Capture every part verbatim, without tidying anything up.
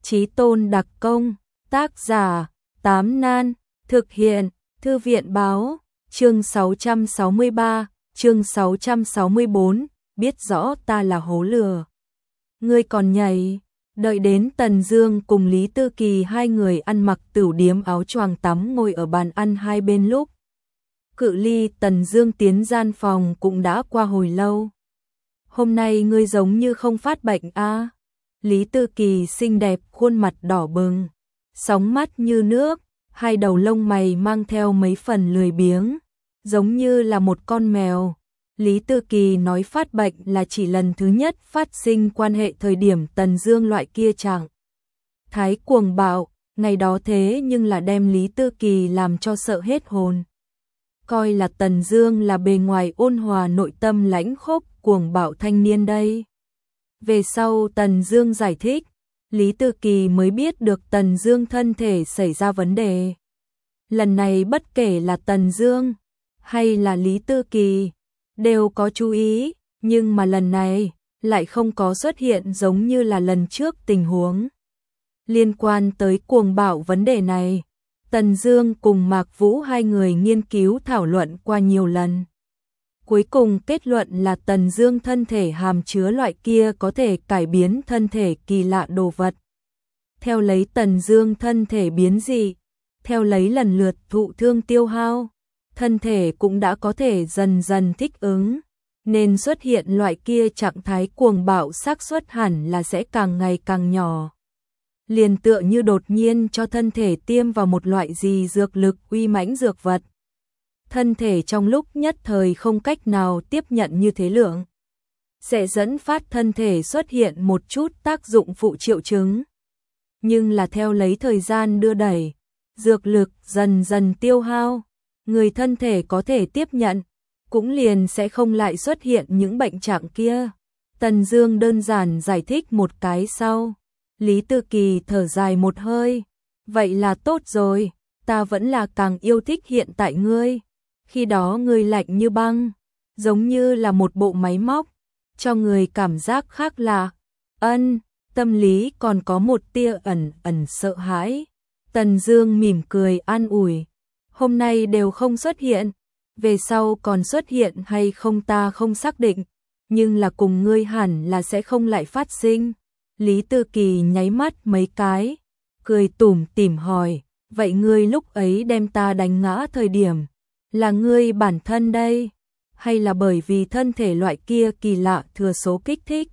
Chí tôn đặc công, tác giả, Tám Nan, thực hiện, Thư viện báo, chương sáu trăm sáu mươi ba, chương sáu trăm sáu mươi bốn, biết rõ ta là hố lừa. Ngươi còn nhảy, đợi đến Tần Dương cùng Lý Tư Kỳ hai người ăn mặc tửu điếm áo choàng tắm ngồi ở bàn ăn hai bên lúc. Cự ly Tần Dương tiến gian phòng cũng đã qua hồi lâu. Hôm nay ngươi giống như không phát bệnh a? À? Lý Tư Kỳ xinh đẹp, khuôn mặt đỏ bừng, sóng mắt như nước, hai đầu lông mày mang theo mấy phần lười biếng, giống như là một con mèo. Lý Tư Kỳ nói phát bệnh là chỉ lần thứ nhất phát sinh quan hệ thời điểm Tần Dương loại kia chẳng thái cuồng bạo, ngày đó thế nhưng là đem Lý Tư Kỳ làm cho sợ hết hồn. Coi là Tần Dương là bề ngoài ôn hòa nội tâm lãnh khốc cuồng bạo thanh niên đây. Về sau Tần Dương giải thích, Lý Tư Kỳ mới biết được Tần Dương thân thể xảy ra vấn đề. Lần này bất kể là Tần Dương hay là Lý Tư Kỳ đều có chú ý, nhưng mà lần này lại không có xuất hiện giống như là lần trước tình huống. Liên quan tới cuồng bạo vấn đề này, Tần Dương cùng Mạc Vũ hai người nghiên cứu thảo luận qua nhiều lần. Cuối cùng kết luận là Tần Dương thân thể hàm chứa loại kia có thể cải biến thân thể kỳ lạ đồ vật. Theo lấy Tần Dương thân thể biến dị, theo lấy lần lượt thụ thương tiêu hao, thân thể cũng đã có thể dần dần thích ứng, nên xuất hiện loại kia trạng thái cuồng bạo xác suất hẳn là sẽ càng ngày càng nhỏ. Liền tựa như đột nhiên cho thân thể tiêm vào một loại gì dược lực uy mãnh dược vật. Thân thể trong lúc nhất thời không cách nào tiếp nhận như thế lượng, sẽ dẫn phát thân thể xuất hiện một chút tác dụng phụ triệu chứng. Nhưng là theo lấy thời gian đưa đẩy, dược lực dần dần tiêu hao, người thân thể có thể tiếp nhận, cũng liền sẽ không lại xuất hiện những bệnh trạng kia. Tần Dương đơn giản giải thích một cái sau, Lý Tư Kỳ thở dài một hơi, vậy là tốt rồi, ta vẫn là càng yêu thích hiện tại ngươi. Khi đó ngươi lạnh như băng, giống như là một bộ máy móc, cho người cảm giác khác lạ. Ân, tâm lý còn có một tia ẩn ẩn sợ hãi. Tần Dương mỉm cười an ủi, hôm nay đều không xuất hiện, về sau còn xuất hiện hay không ta không xác định, nhưng là cùng ngươi hẳn là sẽ không lại phát sinh. Lý Tư Kỳ nháy mắt mấy cái, cười tủm tỉm hỏi, vậy ngươi lúc ấy đem ta đánh ngã thời điểm, là ngươi bản thân đây, hay là bởi vì thân thể loại kia kỳ lạ thừa số kích thích,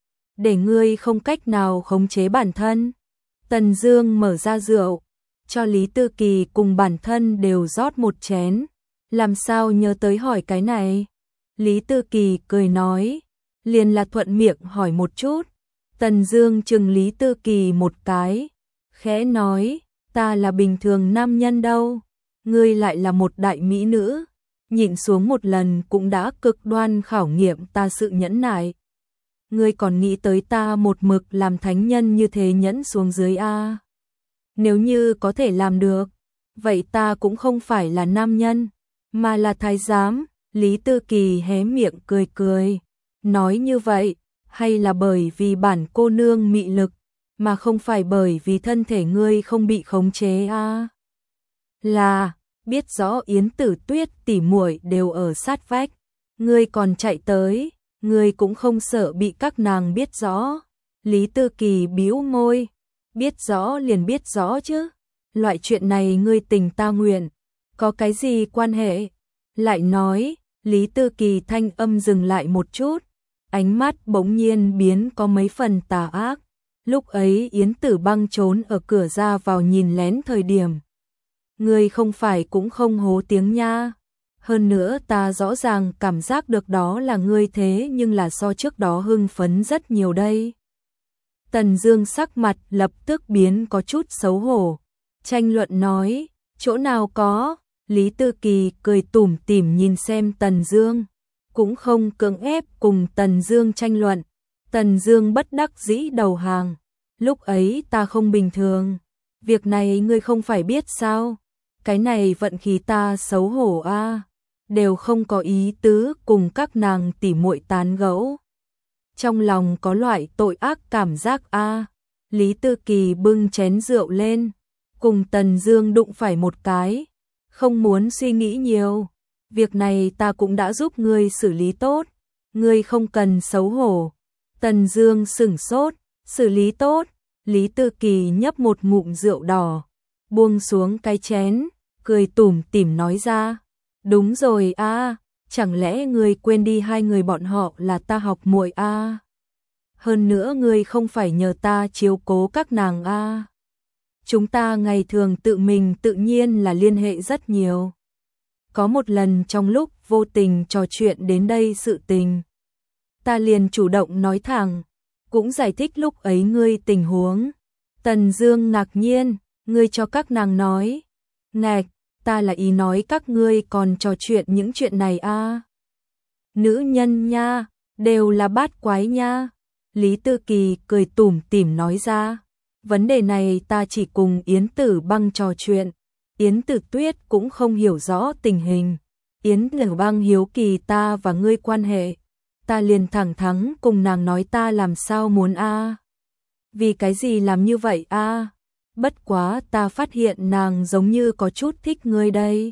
để ngươi không cách nào khống chế bản thân? Tần Dương mở ra rượu, cho Lý Tư Kỳ cùng bản thân đều rót một chén, làm sao nhớ tới hỏi cái này? Lý Tư Kỳ cười nói, liền là thuận miệng hỏi một chút. Tần Dương chừng Lý Tư Kỳ một cái, khẽ nói, ta là bình thường nam nhân đâu, ngươi lại là một đại mỹ nữ, nhịn xuống một lần cũng đã cực đoan khảo nghiệm ta sự nhẫn nại. Ngươi còn nghĩ tới ta một mực làm thánh nhân như thế nhẫn xuống dưới a? Nếu như có thể làm được, vậy ta cũng không phải là nam nhân, mà là thái giám. Lý Tư Kỳ hé miệng cười cười, nói như vậy, hay là bởi vì bản cô nương mị lực, mà không phải bởi vì thân thể ngươi không bị khống chế a? Là, biết rõ Yến Tử Tuyết tỉ muội đều ở sát vách, ngươi còn chạy tới, ngươi cũng không sợ bị các nàng biết rõ. Lý Tư Kỳ bĩu môi, biết rõ liền biết rõ chứ, loại chuyện này ngươi tình ta nguyện, có cái gì quan hệ? Lại nói, Lý Tư Kỳ thanh âm dừng lại một chút, ánh mắt bỗng nhiên biến có mấy phần tà ác. Lúc ấy Yến Tử Băng trốn ở cửa ra vào nhìn lén thời điểm, ngươi không phải cũng không hố tiếng nha. Hơn nữa ta rõ ràng cảm giác được đó là ngươi, thế nhưng là so trước đó hưng phấn rất nhiều đây. Tần Dương sắc mặt lập tức biến có chút xấu hổ, tranh luận nói, chỗ nào có? Lý Tư Kỳ cười tủm tỉm nhìn xem Tần Dương, cũng không cưỡng ép cùng Tần Dương tranh luận. Tần Dương bất đắc dĩ đầu hàng, lúc ấy ta không bình thường, việc này ngươi không phải biết sao? Cái này vận khí ta xấu hổ a, à, đều không có ý tứ cùng các nàng tỉ muội tán gẫu. Trong lòng có loại tội ác cảm giác a. À. Lý Tư Kỳ bưng chén rượu lên, cùng Tần Dương đụng phải một cái, không muốn suy nghĩ nhiều, việc này ta cũng đã giúp ngươi xử lý tốt, ngươi không cần xấu hổ. Tần Dương sững sốt, xử lý tốt, Lý Tư Kỳ nhấp một ngụm rượu đỏ, buông xuống cái chén, cười tủm tỉm nói ra, đúng rồi a, chẳng lẽ ngươi quên đi hai người bọn họ là ta học muội a? Hơn nữa ngươi không phải nhờ ta chiếu cố các nàng a. Chúng ta ngày thường tự mình tự nhiên là liên hệ rất nhiều. Có một lần trong lúc vô tình trò chuyện đến đây sự tình, ta liền chủ động nói thẳng, cũng giải thích lúc ấy ngươi tình huống. Tần Dương ngạc nhiên, ngươi cho các nàng nói? Ngạch, ta là ý nói các ngươi còn trò chuyện những chuyện này a. Nữ nhân nha, đều là bát quái nha. Lý Tư Kỳ cười tủm tỉm nói ra, vấn đề này ta chỉ cùng Yến Tử Băng trò chuyện, Yến Tử Tuyết cũng không hiểu rõ tình hình. Yến Tử Băng hiếu kỳ ta và ngươi quan hệ, ta liền thẳng thắn cùng nàng nói ta làm sao muốn a. Vì cái gì làm như vậy a? Bất quá ta phát hiện nàng giống như có chút thích ngươi đây.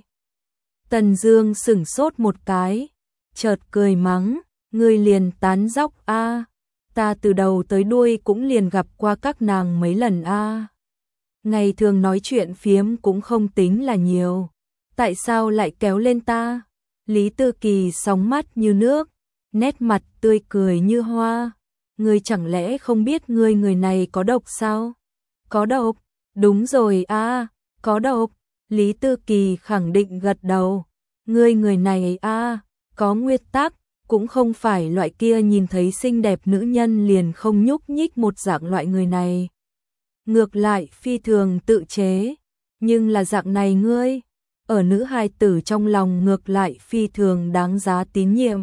Tần Dương sững sốt một cái, chợt cười mắng, ngươi liền tán dóc a. Ta từ đầu tới đuôi cũng liền gặp qua các nàng mấy lần a. Ngày thường nói chuyện phiếm cũng không tính là nhiều, tại sao lại kéo lên ta? Lý Tư Kỳ sóng mắt như nước, nét mặt tươi cười như hoa. Ngươi chẳng lẽ không biết ngươi người này có độc sao? Có độc? Đúng rồi a, có độc. Lý Tư Kỳ khẳng định gật đầu. Ngươi người này a, có nguyên tắc, cũng không phải loại kia nhìn thấy xinh đẹp nữ nhân liền không nhúc nhích một dạng loại người này. Ngược lại phi thường tự chế, nhưng là dạng này ngươi, ở nữ hài tử trong lòng ngược lại phi thường đáng giá tín nhiệm.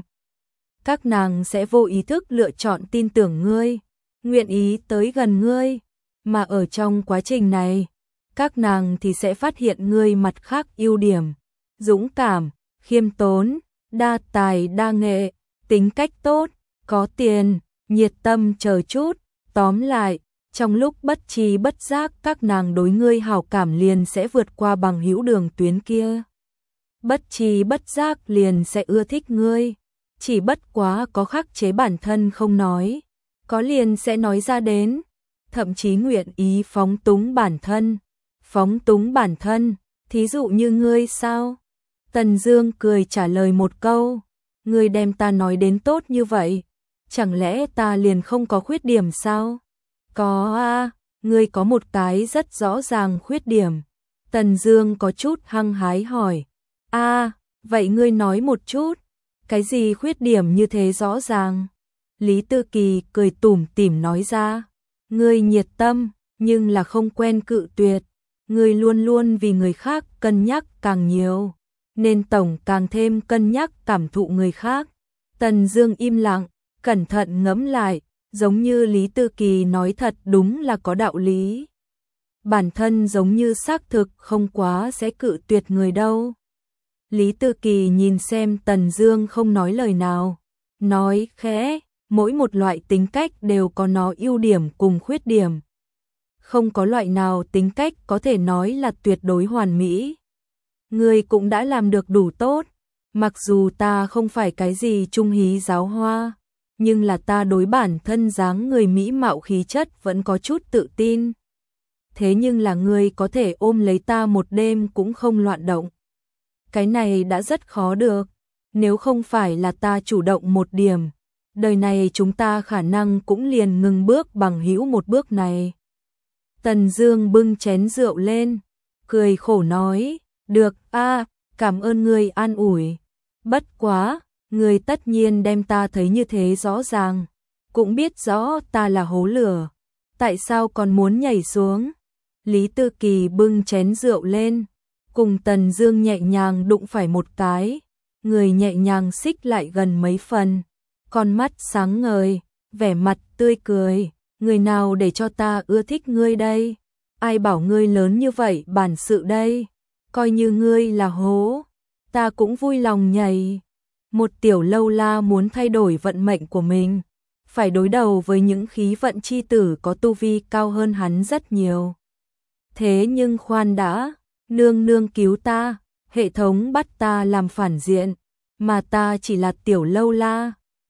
Các nàng sẽ vô ý thức lựa chọn tin tưởng ngươi, nguyện ý tới gần ngươi, mà ở trong quá trình này, các nàng thì sẽ phát hiện ngươi mặt khác ưu điểm, dũng cảm, khiêm tốn, đa tài đa nghệ, tính cách tốt, có tiền, nhiệt tâm chờ chút, tóm lại, trong lúc bất tri bất giác các nàng đối ngươi hảo cảm liền sẽ vượt qua bằng hữu đường tuyến kia. Bất tri bất giác liền sẽ ưa thích ngươi, chỉ bất quá có khắc chế bản thân không nói, có liền sẽ nói ra đến, thậm chí nguyện ý phóng túng bản thân. Phóng túng bản thân, thí dụ như ngươi sao? Tần Dương cười trả lời một câu, ngươi đem ta nói đến tốt như vậy, chẳng lẽ ta liền không có khuyết điểm sao? Có a, ngươi có một cái rất rõ ràng khuyết điểm. Tần Dương có chút hăng hái hỏi, a, vậy ngươi nói một chút, cái gì khuyết điểm như thế rõ ràng? Lý Tư Kỳ cười tủm tỉm nói ra, ngươi nhiệt tâm, nhưng là không quen cự tuyệt, ngươi luôn luôn vì người khác cân nhắc càng nhiều, nên tổng càng thêm cân nhắc cảm thụ người khác. Tần Dương im lặng, cẩn thận ngẫm lại, giống như Lý Tư Kỳ nói thật đúng là có đạo lý. Bản thân giống như xác thực không quá sẽ cự tuyệt người đâu. Lý Tư Kỳ nhìn xem Tần Dương không nói lời nào, nói khẽ, mỗi một loại tính cách đều có nó ưu điểm cùng khuyết điểm. Không có loại nào tính cách có thể nói là tuyệt đối hoàn mỹ. Ngươi cũng đã làm được đủ tốt, mặc dù ta không phải cái gì trung hí giáo hoa, nhưng là ta đối bản thân dáng người mỹ mạo khí chất vẫn có chút tự tin. Thế nhưng là ngươi có thể ôm lấy ta một đêm cũng không loạn động. Cái này đã rất khó được, nếu không phải là ta chủ động một điểm, đời này chúng ta khả năng cũng liền ngừng bước bằng hữu một bước này. Tần Dương bưng chén rượu lên, cười khổ nói, được a, cảm ơn ngươi an ủi. Bất quá, ngươi tất nhiên đem ta thấy như thế rõ ràng, cũng biết rõ ta là hố lửa, tại sao còn muốn nhảy xuống? Lý Tư Kỳ bưng chén rượu lên, cùng Tần Dương nhẹ nhàng đụng phải một cái, người nhẹ nhàng xích lại gần mấy phần, con mắt sáng ngời, vẻ mặt tươi cười, người nào để cho ta ưa thích ngươi đây? Ai bảo ngươi lớn như vậy bản sự đây? Coi như ngươi là hố, ta cũng vui lòng nhảy. Một tiểu lâu la muốn thay đổi vận mệnh của mình, phải đối đầu với những khí vận chi tử có tu vi cao hơn hắn rất nhiều. Thế nhưng khoan đã, nương nương cứu ta, hệ thống bắt ta làm phản diện, mà ta chỉ là tiểu lâu la,